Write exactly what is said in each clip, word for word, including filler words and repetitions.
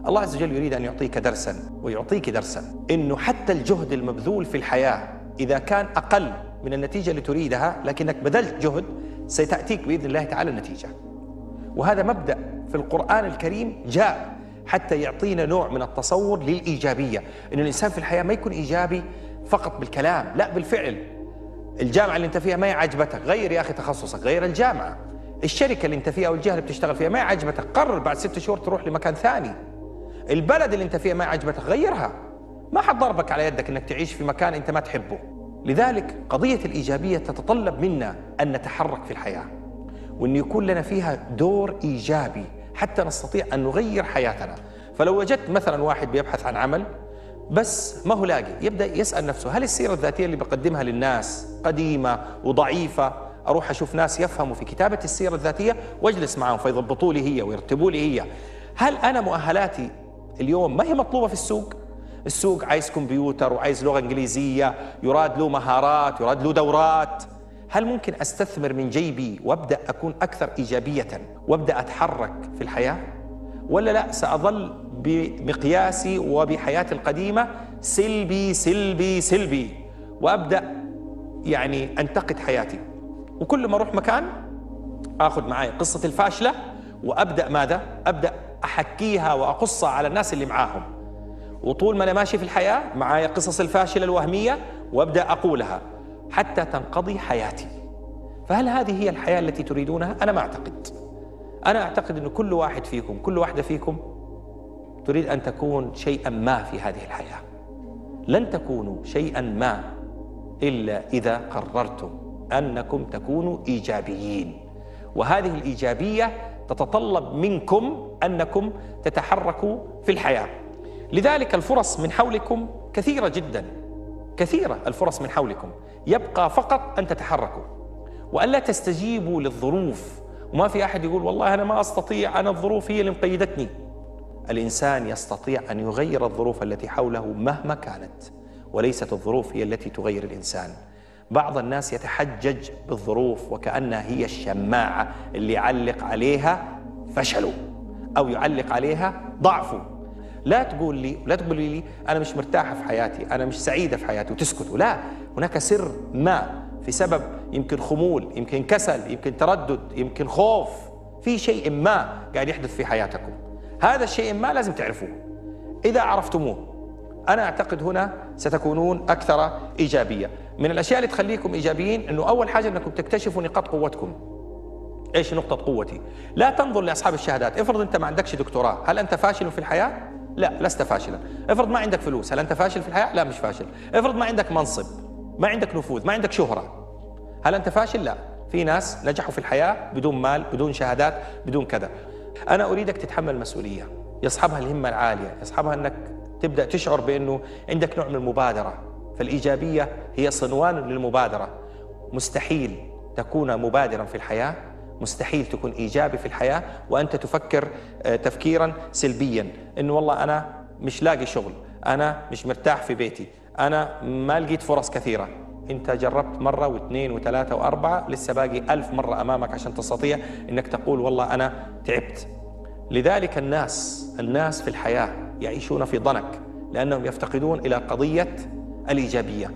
الله عز وجل يريد أن يعطيك درسا ويعطيك درسا، إنه حتى الجهد المبذول في الحياة إذا كان أقل من النتيجة اللي تريدها، لكنك بذلت جهد ستأتيك بإذن الله تعالى النتيجة. وهذا مبدأ في القرآن الكريم جاء حتى يعطينا نوع من التصور للإيجابية، إن الإنسان في الحياة ما يكون إيجابي فقط بالكلام، لا بالفعل. الجامعة اللي أنت فيها ما يعجبتك، غير يا أخي تخصصك، غير الجامعة. الشركة اللي أنت فيها أو الجهة اللي بتشتغل فيها ما يعجبتك، قرر بعد ست شهور تروح لمكان ثاني. البلد اللي أنت فيها ما يعجبتك، غيرها. ما حد ضربك على يدك أنك تعيش في مكان أنت ما تحبه. لذلك قضية الإيجابية تتطلب منا أن نتحرك في الحياة، وأن يكون لنا فيها دور إيجابي حتى نستطيع أن نغير حياتنا. فلو وجدت مثلا واحد بيبحث عن عمل بس ما هو لاقي، يبدأ يسأل نفسه هل السيرة الذاتية اللي بقدمها للناس قديمة وضعيفة؟ أروح أشوف ناس يفهموا في كتابة السيرة الذاتية واجلس معهم فيضبطوا لي هي ويرتبوا لي هي. هل أنا مؤهلاتي اليوم ما هي مطلوبة في السوق؟ السوق عايز كمبيوتر وعايز لغة إنجليزية، يراد له مهارات، يراد له دورات. هل ممكن أستثمر من جيبي وأبدأ أكون أكثر إيجابية وأبدأ أتحرك في الحياة؟ ولا لا، سأظل بمقياسي وبحياتي القديمة سلبي سلبي سلبي، وأبدأ يعني أنتقد حياتي، وكل ما أروح مكان أخذ معي قصة الفاشلة وأبدأ ماذا؟ أبدأ أحكيها وأقصها على الناس اللي معاهم، وطول ما أنا ماشي في الحياة معي قصص الفاشلة الوهمية وأبدأ أقولها حتى تنقضي حياتي. فهل هذه هي الحياة التي تريدونها؟ أنا ما أعتقد. أنا أعتقد أن كل واحد فيكم، كل واحدة فيكم تريد أن تكون شيئا ما في هذه الحياة. لن تكونوا شيئا ما إلا إذا قررتم أنكم تكونوا إيجابيين، وهذه الإيجابية تتطلب منكم أنكم تتحركوا في الحياة. لذلك الفرص من حولكم كثيرة جدا، كثيرة الفرص من حولكم، يبقى فقط أن تتحركوا وأن لا تستجيبوا للظروف. وما في أحد يقول والله أنا ما أستطيع، أنا الظروف هي اللي مقيدتني. الإنسان يستطيع أن يغير الظروف التي حوله مهما كانت، وليست الظروف هي التي تغير الإنسان. بعض الناس يتحجج بالظروف وكأنها هي الشماعة اللي يعلق عليها فشله أو يعلق عليها ضعفه. لا تقول لي لا تقولي لي أنا مش مرتاحة في حياتي، أنا مش سعيدة في حياتي وتسكتوا. لا، هناك سر ما، في سبب، يمكن خمول، يمكن كسل، يمكن تردد، يمكن خوف، في شيء ما قاعد يحدث في حياتكم. هذا الشيء ما لازم تعرفوه. إذا عرفتموه أنا أعتقد هنا ستكونون أكثر إيجابية. من الأشياء اللي تخليكم إيجابيين أنه أول حاجة أنكم تكتشفوا نقاط قوتكم. إيش نقطة قوتي؟ لا تنظر لأصحاب الشهادات. افرض أنت ما عندكش دكتوراه، هل أنت فاشل في الحياة؟ لا، لست فاشلا. افرض ما عندك فلوس، هل أنت فاشل في الحياة؟ لا، مش فاشل. افرض ما عندك منصب، ما عندك نفوذ، ما عندك شهرة، هل أنت فاشل؟ لا. في ناس نجحوا في الحياة بدون مال، بدون شهادات، بدون كذا. أنا أريدك تتحمل مسؤولية، يصحبها الهمة العالية، يصحبها أنك تبدأ تشعر بأنه عندك نوع من المبادرة. فالإيجابية هي صنوان للمبادرة. مستحيل تكون مبادرا في الحياة، مستحيل تكون إيجابي في الحياة وأنت تفكر تفكيرا سلبيا، إنه والله أنا مش لاقي شغل، أنا مش مرتاح في بيتي، أنا ما لقيت فرص كثيرة. أنت جربت مرة واثنين وثلاثة وأربعة، لسه باقي ألف مرة أمامك عشان تستطيع أنك تقول والله أنا تعبت. لذلك الناس الناس في الحياة يعيشون في ضنك لأنهم يفتقدون إلى قضية الإيجابية.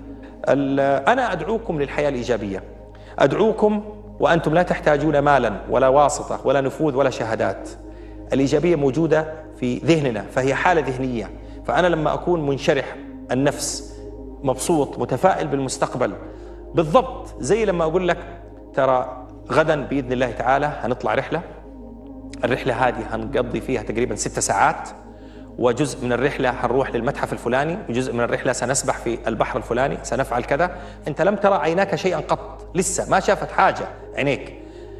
أنا أدعوكم للحياة الإيجابية، أدعوكم وأنتم لا تحتاجون مالا ولا واسطة ولا نفوذ ولا شهادات. الإيجابية موجودة في ذهننا، فهي حالة ذهنية. فأنا لما أكون منشرح النفس، مبسوط، متفائل بالمستقبل، بالضبط زي لما أقول لك ترى غدا بإذن الله تعالى هنطلع رحلة، الرحلة هذه هنقضي فيها تقريبا ست ساعات، وجزء من الرحلة هنروح للمتحف الفلاني، وجزء من الرحلة سنسبح في البحر الفلاني، سنفعل كذا. أنت لم ترى عيناك شيئا قط، لسه ما شافت حاجة عينيك،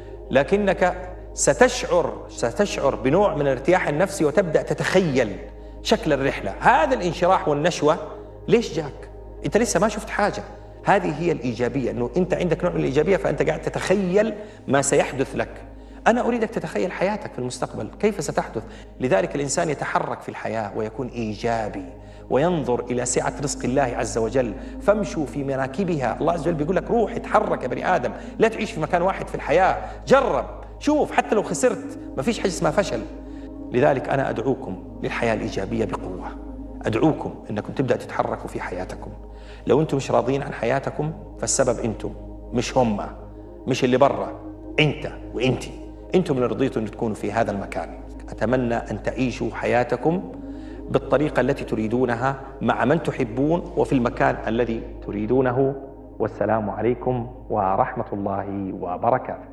لكنك ستشعر ستشعر بنوع من الارتياح النفسي وتبدأ تتخيل شكل الرحلة. هذا الانشراح والنشوة ليش جاك؟ أنت لسه ما شفت حاجة. هذه هي الإيجابية، أنه أنت عندك نوع من الإيجابية، فأنت قاعد تتخيل ما سيحدث لك. أنا أريدك تتخيل حياتك في المستقبل كيف ستحدث. لذلك الإنسان يتحرك في الحياة ويكون إيجابي وينظر إلى سعة رزق الله عز وجل. فامشوا في مناكبها. الله عز وجل بيقول لك روح اتحرك يا بني آدم، لا تعيش في مكان واحد في الحياة. جرب، شوف، حتى لو خسرت ما فيش حاجة اسمها فشل. لذلك أنا أدعوكم للحياة الإيجابية بقوة، أدعوكم أنكم تبدأ تتحركوا في حياتكم. لو أنتم مش راضين عن حياتكم فالسبب أنتم، مش هم، مش اللي برا، أنت وأنتي، أنتم اللي رضيتوا أن تكونوا في هذا المكان. أتمنى أن تعيشوا حياتكم بالطريقة التي تريدونها مع من تحبون وفي المكان الذي تريدونه. والسلام عليكم ورحمة الله وبركاته.